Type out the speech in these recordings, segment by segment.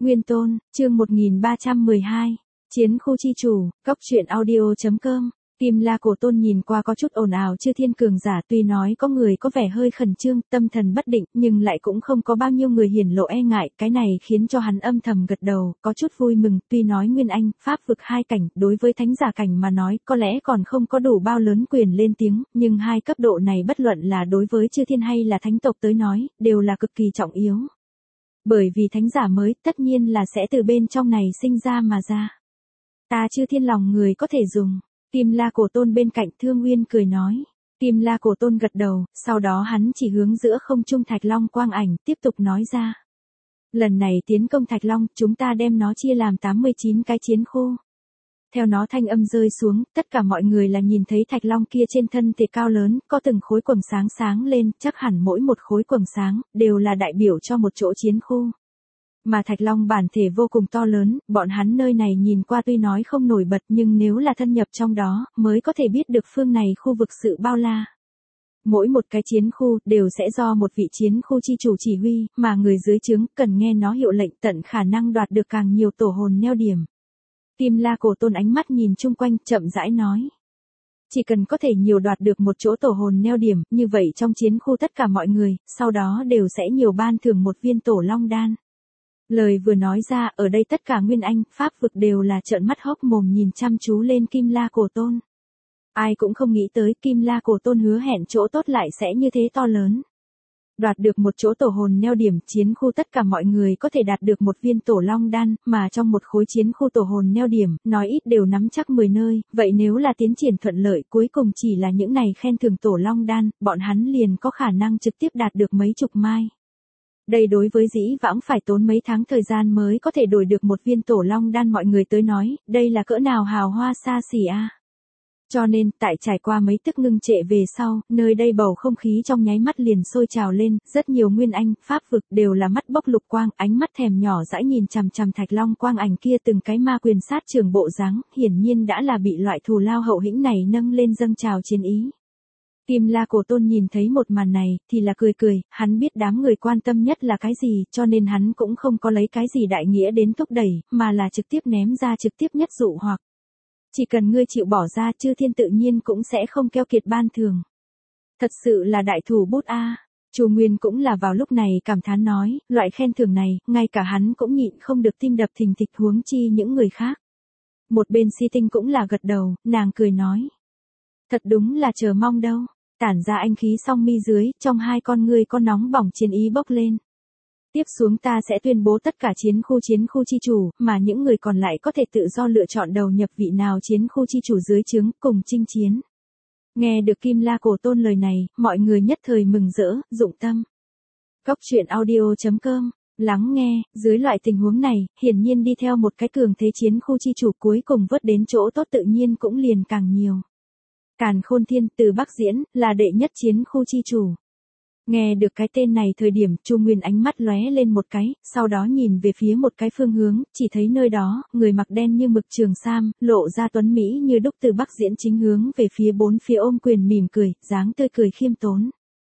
Nguyên Tôn, chương 1312. Chiến khu chi chủ, cốc truyện audio.com. Kim La Cổ Tôn nhìn qua có chút ồn ào Chư Thiên cường giả, tuy nói có người có vẻ hơi khẩn trương, tâm thần bất định, nhưng lại cũng không có bao nhiêu người hiển lộ e ngại, cái này khiến cho hắn âm thầm gật đầu, có chút vui mừng, tuy nói Nguyên Anh, Pháp vực hai cảnh, đối với thánh giả cảnh mà nói, có lẽ còn không có đủ bao lớn quyền lên tiếng, nhưng hai cấp độ này bất luận là đối với Chư Thiên hay là thánh tộc tới nói, đều là cực kỳ trọng yếu. Bởi vì thánh giả mới, tất nhiên là sẽ từ bên trong này sinh ra mà ra. Ta Chư Thiên lòng người có thể dùng. Kim La Cổ Tôn bên cạnh Thương Uyên cười nói. Kim La Cổ Tôn gật đầu, sau đó hắn chỉ hướng giữa không trung Thạch Long quang ảnh, tiếp tục nói ra. Lần này tiến công Thạch Long, chúng ta đem nó chia làm 89 cái chiến khu. Theo nó thanh âm rơi xuống, tất cả mọi người là nhìn thấy Thạch Long kia trên thân thể cao lớn, có từng khối quầng sáng sáng lên, chắc hẳn mỗi một khối quầng sáng, đều là đại biểu cho một chỗ chiến khu. Mà Thạch Long bản thể vô cùng to lớn, bọn hắn nơi này nhìn qua tuy nói không nổi bật nhưng nếu là thân nhập trong đó, mới có thể biết được phương này khu vực sự bao la. Mỗi một cái chiến khu đều sẽ do một vị chiến khu chi chủ chỉ huy, mà người dưới trướng cần nghe nó hiệu lệnh tận khả năng đoạt được càng nhiều tổ hồn neo điểm. Kim La Cổ Tôn ánh mắt nhìn chung quanh, chậm rãi nói. Chỉ cần có thể nhiều đoạt được một chỗ tổ hồn neo điểm, như vậy trong chiến khu tất cả mọi người, sau đó đều sẽ nhiều ban thưởng một viên tổ long đan. Lời vừa nói ra, ở đây tất cả Nguyên Anh, Pháp vực đều là trợn mắt hốc mồm nhìn chăm chú lên Kim La Cổ Tôn. Ai cũng không nghĩ tới Kim La Cổ Tôn hứa hẹn chỗ tốt lại sẽ như thế to lớn. Đoạt được một chỗ tổ hồn neo điểm, chiến khu tất cả mọi người có thể đạt được một viên tổ long đan, mà trong một khối chiến khu tổ hồn neo điểm, nói ít đều nắm chắc 10 nơi, vậy nếu là tiến triển thuận lợi cuối cùng chỉ là những này khen thưởng tổ long đan, bọn hắn liền có khả năng trực tiếp đạt được mấy chục mai. Đây đối với dĩ vãng phải tốn mấy tháng thời gian mới có thể đổi được một viên tổ long đan mọi người tới nói, đây là cỡ nào hào hoa xa xỉ a. Cho nên, tại trải qua mấy tức ngưng trệ về sau, nơi đây bầu không khí trong nháy mắt liền sôi trào lên, rất nhiều Nguyên Anh, Pháp vực đều là mắt bốc lục quang, ánh mắt thèm nhỏ dãi nhìn chằm chằm Thạch Long quang ảnh kia từng cái ma quyền sát trường bộ dáng, hiển nhiên đã là bị loại thù lao hậu hĩnh này nâng lên dâng trào chiến ý. Kim La Cổ Tôn nhìn thấy một màn này, thì là cười cười, hắn biết đám người quan tâm nhất là cái gì, cho nên hắn cũng không có lấy cái gì đại nghĩa đến thúc đẩy, mà là trực tiếp ném ra trực tiếp nhất dụ hoặc. Chỉ cần ngươi chịu bỏ ra, Chư Thiên tự nhiên cũng sẽ không keo kiệt ban thường. Thật sự là đại thủ bút a. Chu Nguyên cũng là vào lúc này cảm thán nói, loại khen thưởng này, ngay cả hắn cũng nhịn không được tim đập thình thịch huống chi những người khác. Một bên Si Tinh cũng là gật đầu, nàng cười nói. Thật đúng là chờ mong đâu. Tản ra anh khí song mi dưới, trong hai con ngươi có nóng bỏng chiến ý bốc lên. Tiếp xuống ta sẽ tuyên bố tất cả chiến khu chi chủ, mà những người còn lại có thể tự do lựa chọn đầu nhập vị nào chiến khu chi chủ dưới trướng cùng chinh chiến. Nghe được Kim La Cổ Tôn lời này, mọi người nhất thời mừng rỡ, dụng tâm. Cốc truyện audio.com. Lắng nghe, dưới loại tình huống này, hiển nhiên đi theo một cái cường thế chiến khu chi chủ cuối cùng vớt đến chỗ tốt tự nhiên cũng liền càng nhiều. Càn Khôn Thiên từ Bắc Diễn, là đệ nhất chiến khu chi chủ. Nghe được cái tên này thời điểm, Chu Nguyên ánh mắt lóe lên một cái, sau đó nhìn về phía một cái phương hướng, chỉ thấy nơi đó, người mặc đen như mực trường sam, lộ ra tuấn mỹ như đúc từ Bắc Diễn chính hướng về phía bốn phía ôm quyền mỉm cười, dáng tươi cười khiêm tốn.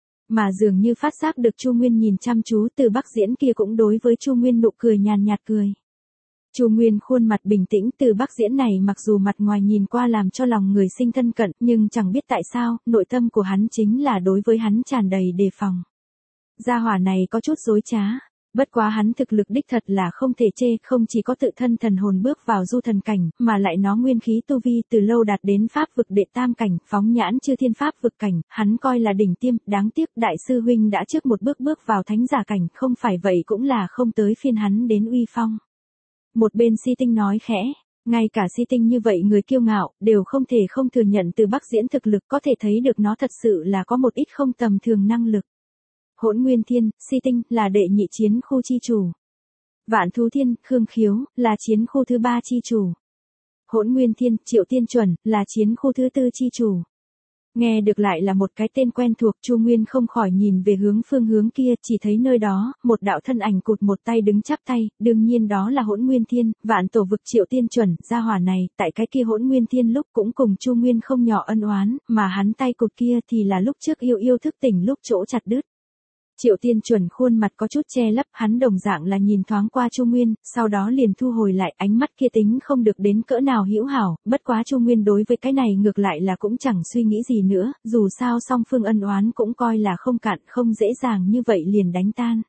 Mà dường như phát giác được Chu Nguyên nhìn chăm chú, từ Bắc Diễn kia cũng đối với Chu Nguyên nụ cười nhàn nhạt cười. Chu Nguyên khuôn mặt bình tĩnh, từ Bắc Diễn này mặc dù mặt ngoài nhìn qua làm cho lòng người sinh thân cận, nhưng chẳng biết tại sao, nội tâm của hắn chính là đối với hắn tràn đầy đề phòng. Gia hỏa này có chút dối trá, bất quá hắn thực lực đích thật là không thể chê, không chỉ có tự thân thần hồn bước vào du thần cảnh, mà lại nó nguyên khí tu vi từ lâu đạt đến Pháp vực đệ tam cảnh, phóng nhãn Chư Thiên Pháp vực cảnh, hắn coi là đỉnh tiêm, đáng tiếc đại sư huynh đã trước một bước bước vào thánh giả cảnh, không phải vậy cũng là không tới phiên hắn đến uy phong. Một bên Si Tinh nói khẽ, ngay cả Si Tinh như vậy người kiêu ngạo, đều không thể không thừa nhận từ Bắc Diễn thực lực có thể thấy được nó thật sự là có một ít không tầm thường năng lực. Hỗn Nguyên Thiên, Si Tinh, là đệ nhị chiến khu chi chủ. Vạn Thú Thiên, Khương Khiếu, là chiến khu thứ 3 chi chủ. Hỗn Nguyên Thiên, Triệu Tiên Chuẩn, là chiến khu thứ 4 chi chủ. Nghe được lại là một cái tên quen thuộc, Chu Nguyên không khỏi nhìn về phương hướng kia, chỉ thấy nơi đó, một đạo thân ảnh cụt một tay đứng chắp tay, đương nhiên đó là Hỗn Nguyên Thiên, Vạn Tổ vực Triệu Tiên Chuẩn, gia hỏa này, tại cái kia Hỗn Nguyên Thiên lúc cũng cùng Chu Nguyên không nhỏ ân oán, mà hắn tay cụt kia thì là lúc trước yêu thức tỉnh lúc chỗ chặt đứt. Triệu Tiên Chuẩn khuôn mặt có chút che lấp, hắn đồng dạng là nhìn thoáng qua Chu Nguyên, sau đó liền thu hồi lại, ánh mắt kia tính không được đến cỡ nào hữu hảo, bất quá Chu Nguyên đối với cái này ngược lại là cũng chẳng suy nghĩ gì nữa, dù sao song phương ân oán cũng coi là không cạn, không dễ dàng như vậy liền đánh tan.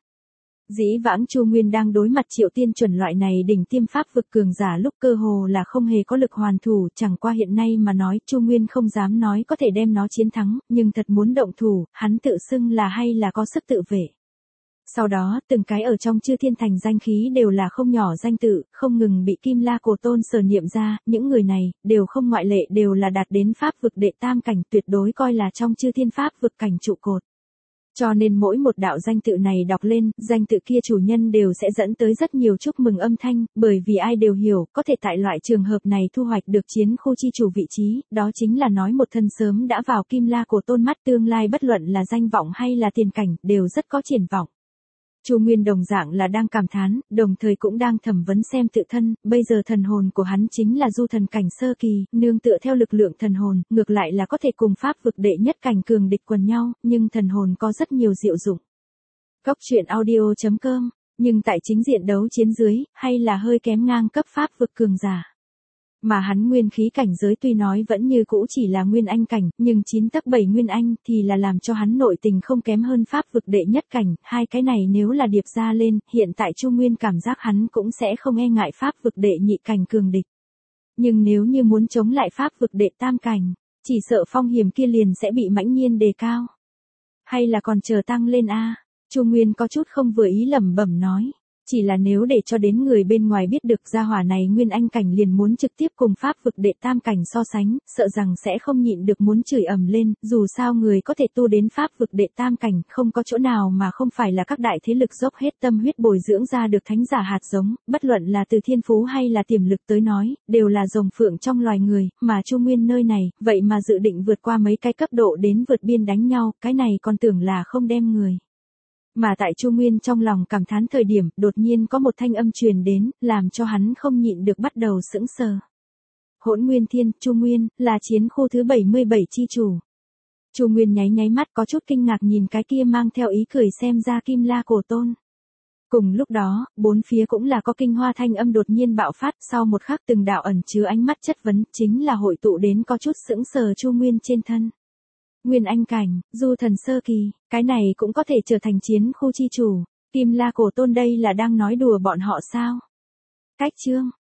Dĩ vãng Chu Nguyên đang đối mặt Triệu Tiên Chuẩn loại này đỉnh tiêm pháp vực cường giả lúc cơ hồ là không hề có lực hoàn thủ, chẳng qua hiện nay mà nói Chu Nguyên không dám nói có thể đem nó chiến thắng, nhưng thật muốn động thủ, hắn tự xưng là hay là có sức tự vệ. Sau đó, từng cái ở trong Chư Thiên Thành danh khí đều là không nhỏ danh tự, không ngừng bị Kim La Cổ Tôn sở niệm ra, những người này, đều không ngoại lệ đều là đạt đến pháp vực đệ tam cảnh, tuyệt đối coi là trong Chư Thiên pháp vực cảnh trụ cột. Cho nên mỗi một đạo danh tự này đọc lên, danh tự kia chủ nhân đều sẽ dẫn tới rất nhiều chúc mừng âm thanh, bởi vì ai đều hiểu, có thể tại loại trường hợp này thu hoạch được chiến khu chi chủ vị trí, đó chính là nói một thân sớm đã vào Kim La Cổ Tôn mắt, tương lai bất luận là danh vọng hay là tiền cảnh, đều rất có triển vọng. Chu Nguyên đồng dạng là đang cảm thán, đồng thời cũng đang thẩm vấn xem tự thân, bây giờ thần hồn của hắn chính là du thần cảnh sơ kỳ, nương tựa theo lực lượng thần hồn, ngược lại là có thể cùng pháp vực đệ nhất cảnh cường địch quần nhau, nhưng thần hồn có rất nhiều diệu dụng. Cốc truyện audio.com, nhưng tại chính diện đấu chiến dưới, hay là hơi kém ngang cấp pháp vực cường giả. Mà hắn nguyên khí cảnh giới tuy nói vẫn như cũ chỉ là nguyên anh cảnh, nhưng 9 tấc 7 nguyên anh thì là làm cho hắn nội tình không kém hơn pháp vực đệ nhất cảnh, hai cái này nếu là điệp ra lên, hiện tại Chu Nguyên cảm giác hắn cũng sẽ không e ngại pháp vực đệ nhị cảnh cường địch. Nhưng nếu như muốn chống lại pháp vực đệ tam cảnh, chỉ sợ phong hiểm kia liền sẽ bị mãnh nhiên đề cao. Hay là còn chờ tăng lên a? Chu Nguyên có chút không vừa ý lẩm bẩm nói. Chỉ là nếu để cho đến người bên ngoài biết được gia hỏa này nguyên anh cảnh liền muốn trực tiếp cùng pháp vực đệ tam cảnh so sánh, sợ rằng sẽ không nhịn được muốn chửi ầm lên, dù sao người có thể tu đến pháp vực đệ tam cảnh không có chỗ nào mà không phải là các đại thế lực dốc hết tâm huyết bồi dưỡng ra được thánh giả hạt giống, bất luận là từ thiên phú hay là tiềm lực tới nói, đều là rồng phượng trong loài người, mà Chu Nguyên nơi này, vậy mà dự định vượt qua mấy cái cấp độ đến vượt biên đánh nhau, cái này còn tưởng là không đem người. Mà tại Chu Nguyên trong lòng cảm thán thời điểm, đột nhiên có một thanh âm truyền đến, làm cho hắn không nhịn được bắt đầu sững sờ. Hỗn Nguyên Thiên, Chu Nguyên, là chiến khu thứ 77 chi chủ. Chu Nguyên nháy mắt có chút kinh ngạc nhìn cái kia mang theo ý cười xem ra Kim La Cổ Tôn. Cùng lúc đó, bốn phía cũng là có kinh hoa thanh âm đột nhiên bạo phát, sau một khắc từng đạo ẩn chứa ánh mắt chất vấn, chính là hội tụ đến có chút sững sờ Chu Nguyên trên thân. Nguyên anh cảnh, du thần sơ kỳ, cái này cũng có thể trở thành chiến khu chi chủ, Kim La Cổ Tôn đây là đang nói đùa bọn họ sao? Cách chương,